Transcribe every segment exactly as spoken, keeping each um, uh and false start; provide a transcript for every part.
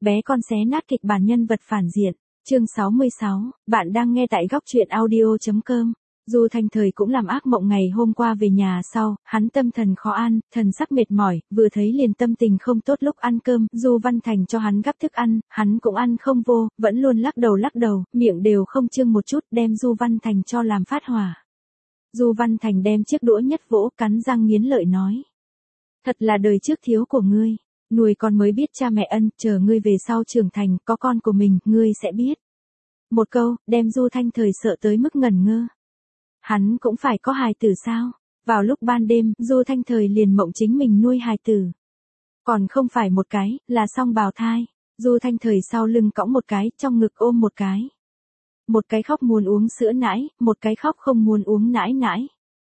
bé con xé nát kịch bản nhân vật phản diện. Chương sáu mươi sáu, bạn đang nghe tại góc truyện audio chấm com. Du Thanh Thời cũng làm ác mộng ngày hôm qua về nhà sau, hắn tâm thần khó an, thần sắc mệt mỏi, vừa thấy liền tâm tình không tốt lúc ăn cơm, Du Văn Thành cho hắn gắp thức ăn, hắn cũng ăn không vô, vẫn luôn lắc đầu lắc đầu, miệng đều không trương một chút, đem Du Văn Thành cho làm phát hỏa. Du Văn Thành đem chiếc đũa nhất vỗ, cắn răng nghiến lợi nói. Thật là đời trước thiếu của ngươi, nuôi con mới biết cha mẹ ân, chờ ngươi về sau trưởng thành, có con của mình, ngươi sẽ biết. Một câu, đem Du Thanh Thời sợ tới mức ngẩn ngơ. Hắn cũng phải có hài tử sao? Vào lúc ban đêm, Du Thanh Thời liền mộng chính mình nuôi hài tử. Còn không phải một cái, là song bào thai. Du Thanh Thời sau lưng cõng một cái, trong ngực ôm một cái. Một cái khóc muốn uống sữa nãi, một cái khóc không muốn uống nãi nãi.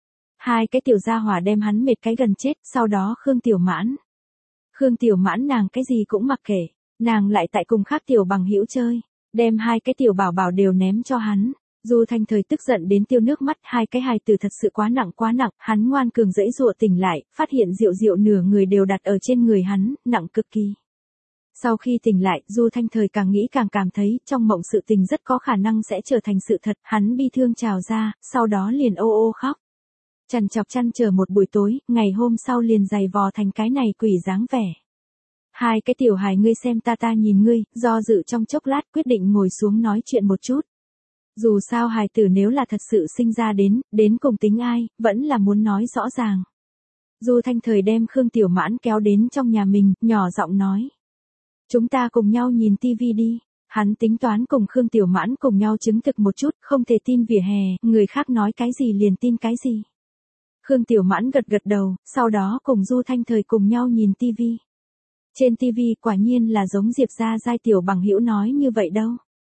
Hai cái tiểu gia hỏa đem hắn mệt cái gần chết, sau đó Khương Tiểu Mãn. Khương Tiểu Mãn nàng cái gì cũng mặc kệ, nàng lại tại cùng khác tiểu bằng hữu chơi, đem hai cái tiểu bảo bảo đều ném cho hắn. Du Thanh Thời tức giận đến tiêu nước mắt, hai cái hài tử thật sự quá nặng quá nặng, hắn ngoan cường dãy dụa tỉnh lại, phát hiện Diệu Diệu nửa người đều đặt ở trên người hắn, nặng cực kỳ. Sau khi tỉnh lại, Du Thanh Thời càng nghĩ càng cảm thấy, trong mộng sự tình rất có khả năng sẽ trở thành sự thật, hắn bi thương trào ra, sau đó liền ô ô khóc. Chằn chọc chăn chờ một buổi tối, ngày hôm sau liền giày vò thành cái này quỷ dáng vẻ. Hai cái tiểu hài ngươi xem ta ta nhìn ngươi, do dự trong chốc lát quyết định ngồi xuống nói chuyện một chút. Dù sao hài tử nếu là thật sự sinh ra đến, đến cùng tính ai, vẫn là muốn nói rõ ràng. Du Thanh Thời đem Khương Tiểu Mãn kéo đến trong nhà mình, nhỏ giọng nói. Chúng ta cùng nhau nhìn tivi đi. Hắn tính toán cùng Khương Tiểu Mãn cùng nhau chứng thực một chút, không thể tin vỉa hè, người khác nói cái gì liền tin cái gì. Khương Tiểu Mãn gật gật đầu, sau đó cùng Du Thanh Thời cùng nhau nhìn tivi. Trên tivi quả nhiên là giống Diệp Gia Giai tiểu bằng hữu nói như vậy đâu.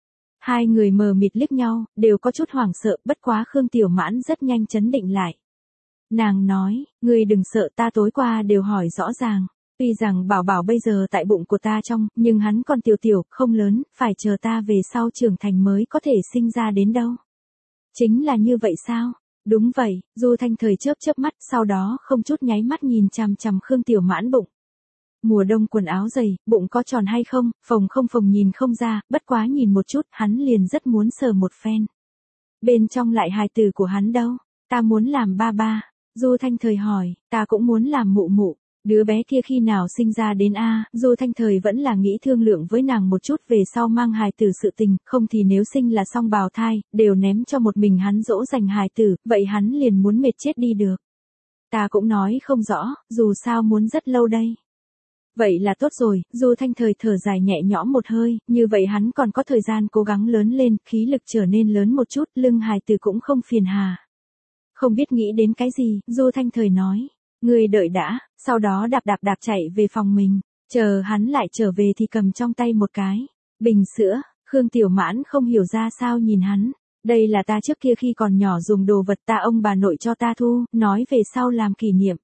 Hai người mờ mịt liếc nhau, đều có chút hoảng sợ, bất quá Khương Tiểu Mãn rất nhanh chấn định lại. Nàng nói, ngươi đừng sợ, ta tối qua đều hỏi rõ ràng. Tuy rằng bảo bảo bây giờ tại bụng của ta trong, nhưng hắn còn tiểu tiểu, không lớn, phải chờ ta về sau trưởng thành mới có thể sinh ra đến đâu. Chính là như vậy sao? Đúng vậy, Du Thanh Thời chớp chớp mắt, sau đó không chút nháy mắt nhìn chằm chằm Khương Tiểu Mãn bụng. Mùa đông quần áo dày, bụng có tròn hay không, phồng không phồng nhìn không ra, bất quá nhìn một chút, hắn liền rất muốn sờ một phen. Bên trong lại hài tử của hắn đâu? Ta muốn làm ba ba. Du Thanh Thời hỏi, ta cũng muốn làm mụ mụ. Đứa bé kia khi nào sinh ra đến a? Du Thanh Thời vẫn là nghĩ thương lượng với nàng một chút về sau mang hài tử sự tình, không thì nếu sinh là song bào thai, đều ném cho một mình hắn dỗ dành hài tử, vậy hắn liền muốn mệt chết đi được. Ta cũng nói không rõ, dù sao muốn rất lâu đây. Vậy là tốt rồi, Du Thanh Thời thở dài nhẹ nhõm một hơi, như vậy hắn còn có thời gian cố gắng lớn lên, khí lực trở nên lớn một chút, lưng hài tử cũng không phiền hà. Không biết nghĩ đến cái gì, Du Thanh Thời nói. Ngươi đợi đã, sau đó đạp đạp đạp chạy về phòng mình, chờ hắn lại trở về thì cầm trong tay một cái bình sữa. Khương Tiểu Mãn không hiểu ra sao nhìn hắn, đây là ta trước kia khi còn nhỏ dùng đồ vật ta ông bà nội cho ta thu, nói về sau làm kỷ niệm.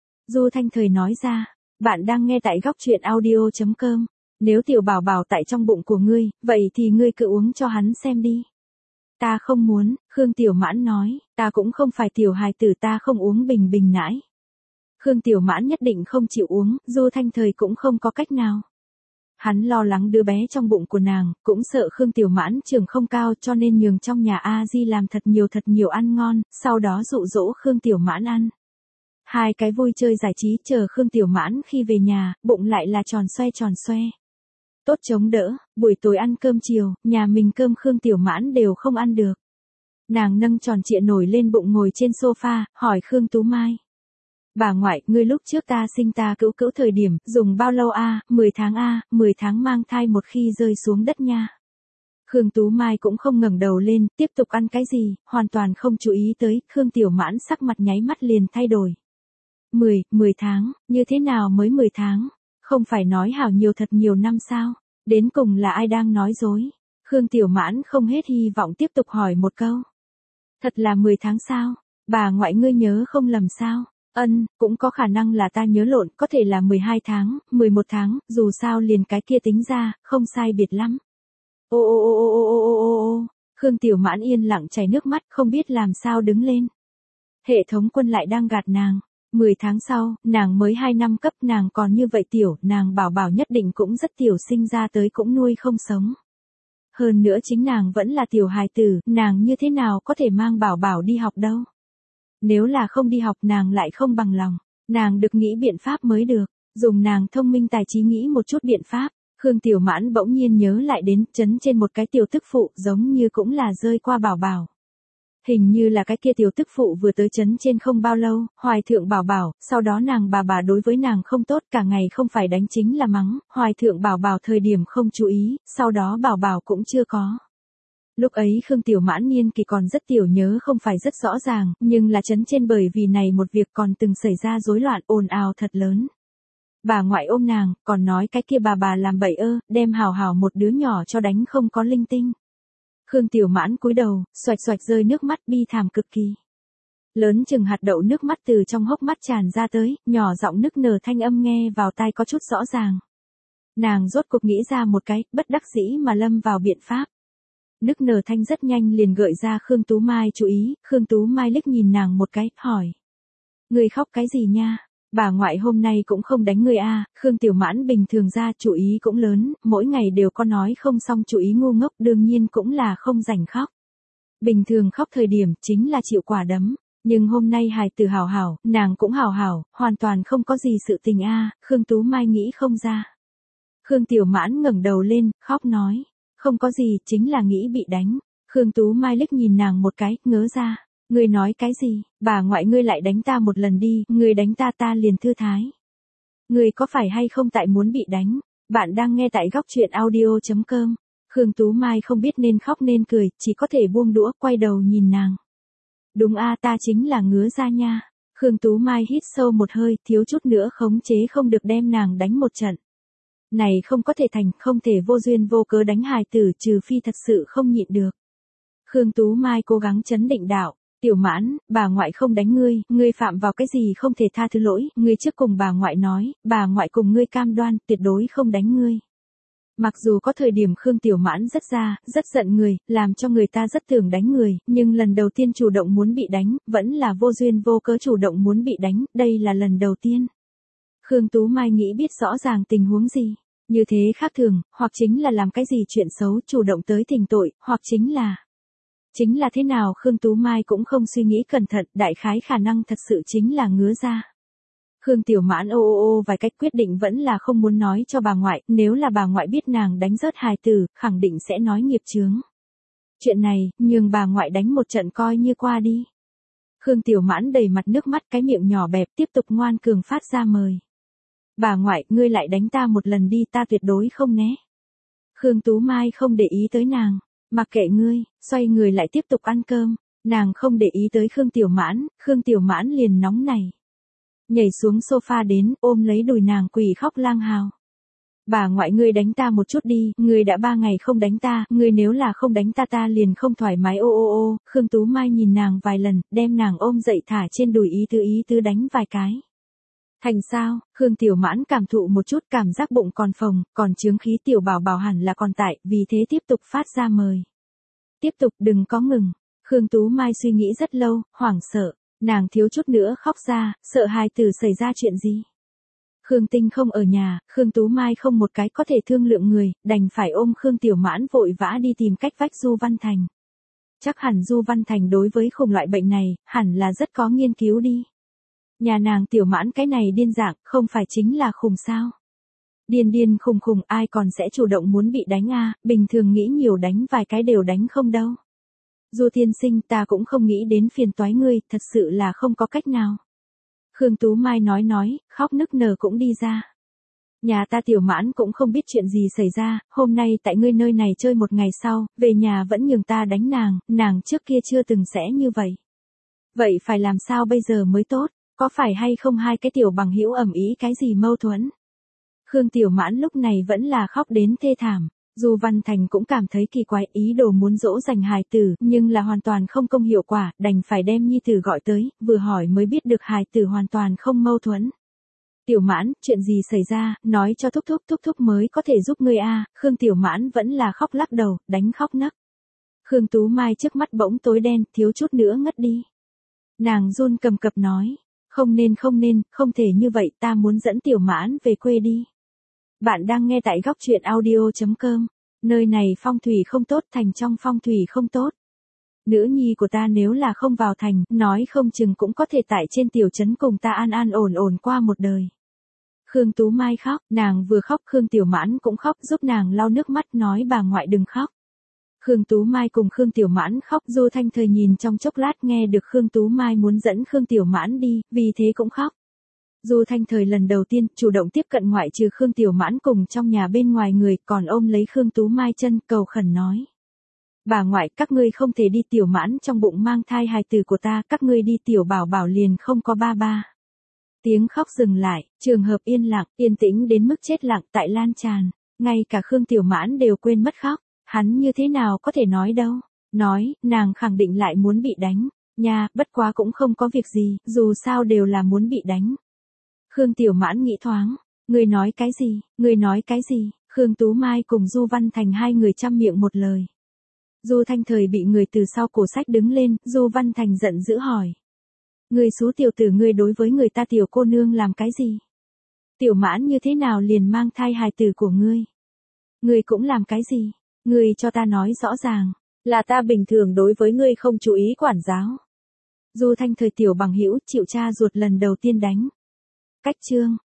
Du Thanh Thời nói ra, bạn đang nghe tại góc truyện audio chấm com, nếu tiểu bảo bảo tại trong bụng của ngươi, vậy thì ngươi cứ uống cho hắn xem đi. Ta không muốn, Khương Tiểu Mãn nói, ta cũng không phải tiểu hài tử, ta không uống bình bình nãi. Khương Tiểu Mãn nhất định không chịu uống, Du Thanh Thời cũng không có cách nào. Hắn lo lắng đứa bé trong bụng của nàng, cũng sợ Khương Tiểu Mãn trưởng không cao cho nên nhường trong nhà A Di làm thật nhiều thật nhiều ăn ngon, sau đó dụ dỗ Khương Tiểu Mãn ăn. Hai cái vui chơi giải trí chờ Khương Tiểu Mãn khi về nhà, bụng lại là tròn xoe tròn xoe. Tốt chống đỡ, buổi tối ăn cơm chiều, nhà mình cơm Khương Tiểu Mãn đều không ăn được. Nàng nâng tròn trịa nổi lên bụng ngồi trên sofa, hỏi Khương Tú Mai. Bà ngoại, ngươi lúc trước ta sinh ta cữu cữu thời điểm, dùng bao lâu a? mười tháng a, mười tháng mang thai một khi rơi xuống đất nha. Khương Tú Mai cũng không ngẩng đầu lên, tiếp tục ăn cái gì, hoàn toàn không chú ý tới, Khương Tiểu Mãn sắc mặt nháy mắt liền thay đổi. mười, mười tháng, như thế nào mới mười tháng? Không phải nói hảo nhiều thật nhiều năm sao? Đến cùng là ai đang nói dối? Khương Tiểu Mãn không hết hy vọng tiếp tục hỏi một câu. Thật là mười tháng sao? Bà ngoại ngươi nhớ không lầm sao? Ân, cũng có khả năng là ta nhớ lộn, có thể là mười hai tháng, mười một tháng, dù sao liền cái kia tính ra, không sai biệt lắm. Ô ô ô ô ô ô ô ô, Khương Tiểu Mãn yên lặng chảy nước mắt, không biết làm sao đứng lên. Hệ thống quân lại đang gạt nàng. mười tháng sau, nàng mới hai năm cấp, nàng còn như vậy tiểu, nàng bảo bảo nhất định cũng rất tiểu, sinh ra tới cũng nuôi không sống. Hơn nữa chính nàng vẫn là tiểu hài tử, nàng như thế nào có thể mang bảo bảo đi học đâu. Nếu là không đi học nàng lại không bằng lòng, nàng được nghĩ biện pháp mới được, dùng nàng thông minh tài trí nghĩ một chút biện pháp. Khương Tiểu Mãn bỗng nhiên nhớ lại đến trấn trên một cái tiểu tức phụ giống như cũng là rơi qua bảo bảo. Hình như là cái kia tiểu tức phụ vừa tới trấn trên không bao lâu, hoài thượng bảo bảo, sau đó nàng bà bà đối với nàng không tốt, cả ngày không phải đánh chính là mắng, hoài thượng bảo bảo thời điểm không chú ý, sau đó bảo bảo cũng chưa có. Lúc ấy Khương Tiểu Mãn niên kỳ còn rất tiểu, nhớ không phải rất rõ ràng, nhưng là trấn trên bởi vì này một việc còn từng xảy ra rối loạn ồn ào thật lớn. Bà ngoại ôm nàng, còn nói cái kia bà bà làm bậy ơ, đem hào hào một đứa nhỏ cho đánh không có linh tinh. Khương Tiểu Mãn cúi đầu, xoạch xoạch rơi nước mắt bi thảm cực kỳ. Lớn chừng hạt đậu nước mắt từ trong hốc mắt tràn ra tới, nhỏ giọng nức nở thanh âm nghe vào tai có chút rõ ràng. Nàng rốt cuộc nghĩ ra một cái, bất đắc dĩ mà lâm vào biện pháp. Nức nở thanh rất nhanh liền gợi ra Khương Tú Mai chú ý, Khương Tú Mai liếc nhìn nàng một cái, hỏi. Người khóc cái gì nha? Bà ngoại hôm nay cũng không đánh người a. Khương Tiểu Mãn bình thường ra chủ ý cũng lớn, mỗi ngày đều có nói không xong chủ ý ngu ngốc, đương nhiên cũng là không rảnh khóc. Bình thường khóc thời điểm chính là chịu quả đấm, nhưng hôm nay hài tử hảo hảo, nàng cũng hảo hảo, hoàn toàn không có gì sự tình a. Khương Tú Mai nghĩ không ra. Khương Tiểu Mãn ngẩng đầu lên, khóc nói, không có gì, chính là nghĩ bị đánh. Khương Tú Mai liếc nhìn nàng một cái, ngớ ra. Ngươi nói cái gì, bà ngoại ngươi lại đánh ta một lần đi, ngươi đánh ta ta liền thư thái. Ngươi có phải hay không tại muốn bị đánh? Bạn đang nghe tại góc truyện audio chấm com. Khương Tú Mai không biết nên khóc nên cười, chỉ có thể buông đũa, quay đầu nhìn nàng. Đúng a, ta chính là ngứa ra nha. Khương Tú Mai hít sâu một hơi, thiếu chút nữa khống chế không được đem nàng đánh một trận. Này không có thể thành, không thể vô duyên vô cớ đánh hài tử, trừ phi thật sự không nhịn được. Khương Tú Mai cố gắng trấn định đạo. Tiểu Mãn, bà ngoại không đánh ngươi, ngươi phạm vào cái gì không thể tha thứ lỗi, ngươi trước cùng bà ngoại nói, bà ngoại cùng ngươi cam đoan, tuyệt đối không đánh ngươi. Mặc dù có thời điểm Khương Tiểu Mãn rất ra, rất giận người, làm cho người ta rất tưởng đánh người, nhưng lần đầu tiên chủ động muốn bị đánh, vẫn là vô duyên vô cớ chủ động muốn bị đánh, đây là lần đầu tiên. Khương Tú Mai nghĩ biết rõ ràng tình huống gì, như thế khác thường, hoặc chính là làm cái gì chuyện xấu chủ động tới thỉnh tội, hoặc chính là... Chính là thế nào Khương Tú Mai cũng không suy nghĩ cẩn thận, đại khái khả năng thật sự chính là ngứa ra. Khương Tiểu Mãn ô ô ô vài cách quyết định vẫn là không muốn nói cho bà ngoại, nếu là bà ngoại biết nàng đánh rớt hài tử, khẳng định sẽ nói nghiệp chướng. Chuyện này, nhường bà ngoại đánh một trận coi như qua đi. Khương Tiểu Mãn đầy mặt nước mắt, cái miệng nhỏ bẹp tiếp tục ngoan cường phát ra mời. Bà ngoại, ngươi lại đánh ta một lần đi, ta tuyệt đối không né. Khương Tú Mai không để ý tới nàng. Mặc kệ ngươi, xoay người lại tiếp tục ăn cơm, nàng không để ý tới Khương Tiểu Mãn, Khương Tiểu Mãn liền nóng này. Nhảy xuống sofa đến, ôm lấy đùi nàng quỳ khóc lang hào. Bà ngoại ngươi đánh ta một chút đi, ngươi đã ba ngày không đánh ta, ngươi nếu là không đánh ta ta liền không thoải mái ô ô ô, Khương Tú Mai nhìn nàng vài lần, đem nàng ôm dậy thả trên đùi ý tứ ý tứ đánh vài cái. Thành sao, Khương Tiểu Mãn cảm thụ một chút cảm giác bụng còn phồng, còn chướng khí tiểu bảo bảo hẳn là còn tại, vì thế tiếp tục phát ra mời. Tiếp tục đừng có ngừng. Khương Tú Mai suy nghĩ rất lâu, hoảng sợ, nàng thiếu chút nữa khóc ra, sợ hài tử xảy ra chuyện gì. Khương Tinh không ở nhà, Khương Tú Mai không một cái có thể thương lượng người, đành phải ôm Khương Tiểu Mãn vội vã đi tìm cách vách Du Văn Thành. Chắc hẳn Du Văn Thành đối với khủng loại bệnh này, hẳn là rất có nghiên cứu đi. Nhà nàng Tiểu Mãn cái này điên dạng, không phải chính là khùng sao. Điên điên khùng khùng ai còn sẽ chủ động muốn bị đánh a, bình thường nghĩ nhiều đánh vài cái đều đánh không đâu. Du tiên sinh ta cũng không nghĩ đến phiền toái ngươi, thật sự là không có cách nào. Khương Tú Mai nói nói, khóc nức nở cũng đi ra. Nhà ta Tiểu Mãn cũng không biết chuyện gì xảy ra, hôm nay tại ngươi nơi này chơi một ngày sau, về nhà vẫn nhường ta đánh nàng, nàng trước kia chưa từng sẽ như vậy. Vậy phải làm sao bây giờ mới tốt? Có phải hay không hai cái tiểu bằng hữu ầm ĩ cái gì mâu thuẫn? Khương Tiểu Mãn lúc này vẫn là khóc đến thê thảm. Du Văn Thành cũng cảm thấy kỳ quái, ý đồ muốn dỗ dành hài tử, nhưng là hoàn toàn không công hiệu quả, đành phải đem nhi tử gọi tới, vừa hỏi mới biết được hài tử hoàn toàn không mâu thuẫn. Tiểu Mãn, chuyện gì xảy ra, nói cho thúc thúc thúc thúc mới có thể giúp ngươi a. Khương Tiểu Mãn vẫn là khóc lắc đầu, đánh khóc nấc. Khương Tú Mai trước mắt bỗng tối đen, thiếu chút nữa ngất đi. Nàng run cầm cập nói. Không nên không nên, không thể như vậy, ta muốn dẫn Tiểu Mãn về quê đi. Bạn đang nghe tại góc truyện audio.com. Nơi này phong thủy không tốt, thành trong phong thủy không tốt. Nữ nhi của ta nếu là không vào thành, nói không chừng cũng có thể tại trên tiểu trấn cùng ta an an ổn ổn qua một đời. Khương Tú Mai khóc, nàng vừa khóc Khương Tiểu Mãn cũng khóc, giúp nàng lau nước mắt nói bà ngoại đừng khóc. Khương Tú Mai cùng Khương Tiểu Mãn khóc, Du Thanh Thời nhìn trong chốc lát nghe được Khương Tú Mai muốn dẫn Khương Tiểu Mãn đi, vì thế cũng khóc. Du Thanh Thời lần đầu tiên chủ động tiếp cận ngoại trừ Khương Tiểu Mãn cùng trong nhà bên ngoài người, còn ôm lấy Khương Tú Mai chân cầu khẩn nói. Bà ngoại, các ngươi không thể đi, Tiểu Mãn trong bụng mang thai hài tử của ta, các ngươi đi Tiểu Bảo Bảo liền không có ba ba. Tiếng khóc dừng lại, trường hợp yên lặng, yên tĩnh đến mức chết lặng tại lan tràn, ngay cả Khương Tiểu Mãn đều quên mất khóc, hắn như thế nào có thể nói đâu, nói, nàng khẳng định lại muốn bị đánh, nha, bất quá cũng không có việc gì, dù sao đều là muốn bị đánh. Khương Tiểu Mãn nghĩ thoáng, người nói cái gì, người nói cái gì, Khương Tú Mai cùng Du Văn Thành hai người chăm miệng một lời. Du Thanh Thời bị người từ sau cổ sách đứng lên, Du Văn Thành giận dữ hỏi. Người xú tiểu tử, ngươi đối với người ta tiểu cô nương làm cái gì? Tiểu Mãn như thế nào liền mang thai hài tử của ngươi? Ngươi cũng làm cái gì? Ngươi cho ta nói rõ ràng, là ta bình thường đối với ngươi không chú ý quản giáo. Du Thanh Thời tiểu bằng hữu chịu cha ruột lần đầu tiên đánh. Cách chương